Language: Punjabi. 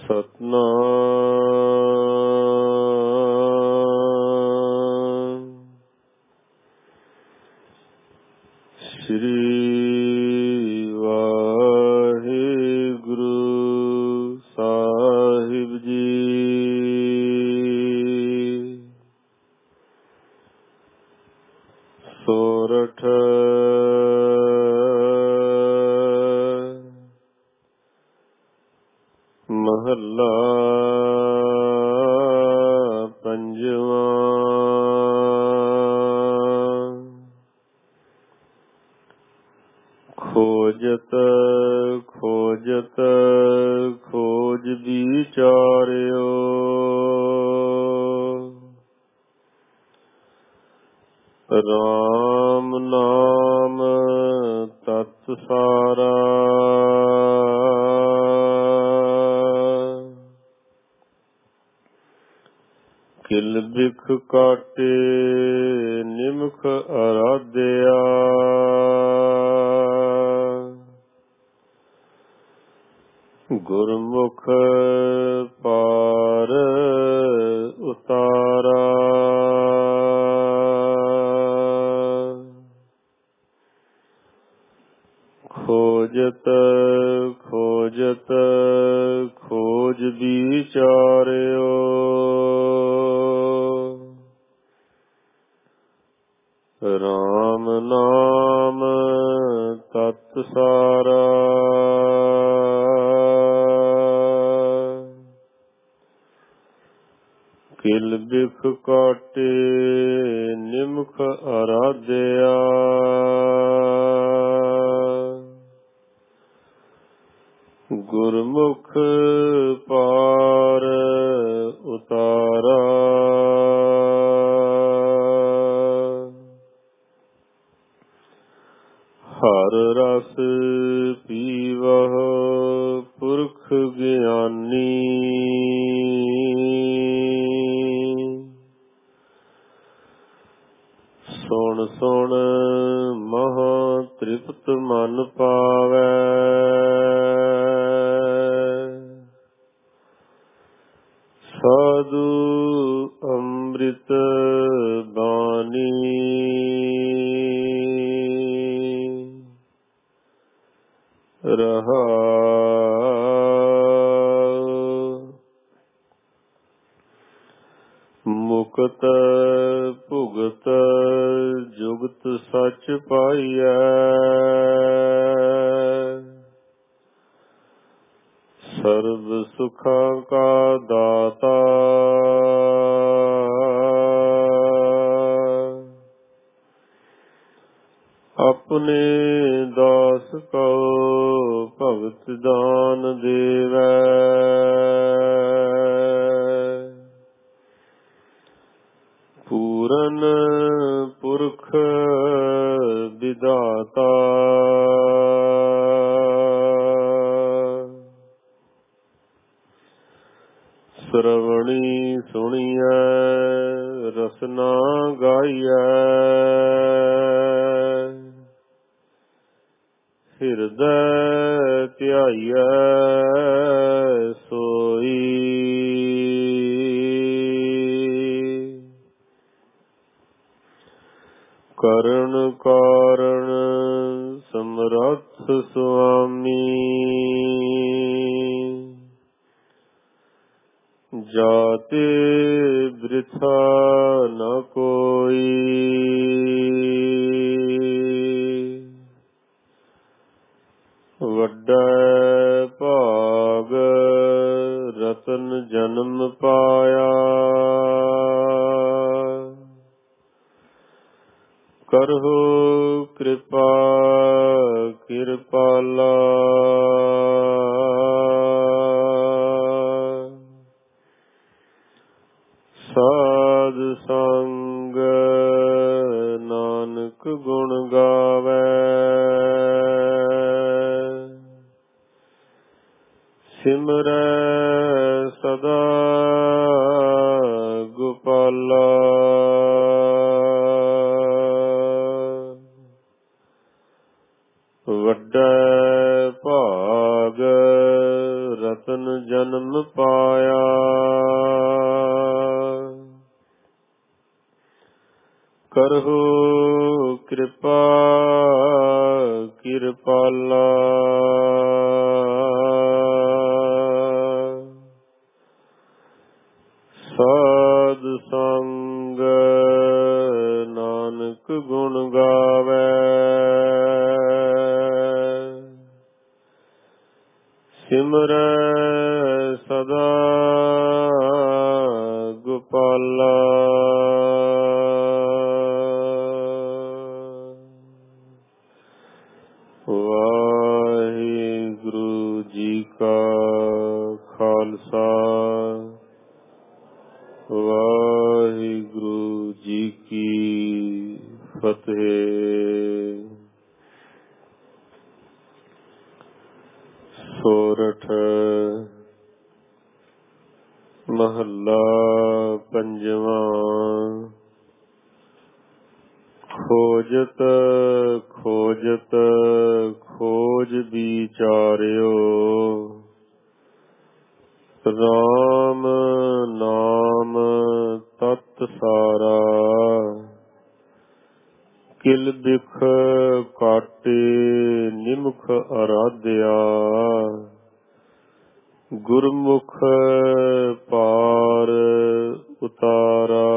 ਸਤਨਾਮ ਸ੍ਰੀ ਵਾਹਿਗੁਰੂ ਸਾਹਿਬ ਜੀ। ਸੋਰਠ ਮਹੱਲਾ ਪੰਜਵਾਂ। ਖੋਜਤ ਖੋਜਤ ਖੋਜ ਵਿਚਾਰਿਓ, ਰਾਮ ਨਾਮ ਤਤ ਸਾਰਾ। ਕਿਲ ਬਿਖ ਕਾਟੇ ਨਿਮਖ ਅਰਾਧਿਆ, ਗੁਰਮੁਖ ਪਾਰ ਉਤਾਰਾ। ਖੋਜਤ ਖੋਜਤ ਖੋਜ ਵਿਚਾਰਿਓ, ਰਾਮ ਨਾਮ ਤਤ ਸਾਰਾ। ਕਿਲ ਬਿਖ ਕਾਟੇ ਨਿਮਖ ਅਰਾਧਿਆ, ਗੁਰਮੁਖ ਪਾਰ ਉਤਾਰਾ। ਹਰ ਰਸ ਪੀਵਹ ਪੁਰਖ ਗਿਆਨੀ, ਸੁਣ ਸੁਣ ਮਹਾ ਤ੍ਰਿਪਤ ਮਨ ਪਾਵੈ। ਸਾਧੂ ਅੰਮ੍ਰਿਤ ਬਾਣੀ, ਰਹਾਉ। ਮੁਕਤ ਭੁਗਤ ਜੁਗਤ ਸੱਚ ਪਾਈਐ, ਸਰਬ ਸੁਖਾਂ ਕਾ ਦਾਤਾ। ਆਪਣੇ ਦਾਸ ਕੋ ਭਗਤ ਦਾਨ ਦੇਵੈ, ਪੂਰਨ ਪੁਰਖ ਵਿਧਾਤਾ। ਸ਼੍ਰਵਣੀ ਸੁਣੀਐ ਰਸਨਾ ਗਾਈਐ, ਹਿਰਦੈ ਧਿਆਈਐ ਸੋਈ। ਕਰਨ ਕਾਰਣ ਸਮਰੱਥ ਸੁਆਮੀ, ਜਾਤੇ ਬ੍ਰਿਥਾ ਨ ਕੋਈ। ਵੱਡਾ ਭਾਗ ਰਤਨ ਜਨਮ ਪਾਇਆ, ਕਰਹੁ ਕਿਰਪਾ ਕਿਰਪਾਲਾ। ਸਾਧ ਸੰਗ ਨਾਨਕ ਗੁਣ ਗਾਵੈ, ਸਿਮਰੈ ਸਦਾ ਗੋਪਾਲਾ। ਵੱਡਾ ਭਾਗ ਰਤਨ ਜਨਮ ਪਾਇਆ। ਕਰਹੁ ਕਿਰਪਾ ਕਿਰਪਾਲਾ। ਸਾਧ ਸੰਗ ਨਾਨਕ ਗੁਣ ਗਾਵੇ। ਸਿਮਰੈ ਸਦਾ ਗੋਪਾਲਾ। ਵਾਹਿਗੁਰੂ ਜੀ ਕਾ ਖਾਲਸਾ, ਵਾਹਿਗੁਰੂ ਜੀ ਕੀ ਫਤਿਹ। ਸੋਰਠ ਮਹੱਲਾ ਪੰਜਵਾਂ। ਖੋਜਤ ਖੋਜਤ ਖੋਜ ਵਿਚਾਰਿਓ। ਰਾਮ ਨਾਮ ਤਤ ਸਾਰਾ। ਕਿਲ ਬਿਖ ਕਾਟੇ ਨਿਮਖ ਅਰਾਧਿਆ। ਗੁਰਮੁਖ ਪਾਰ ਉਤਾਰਾ।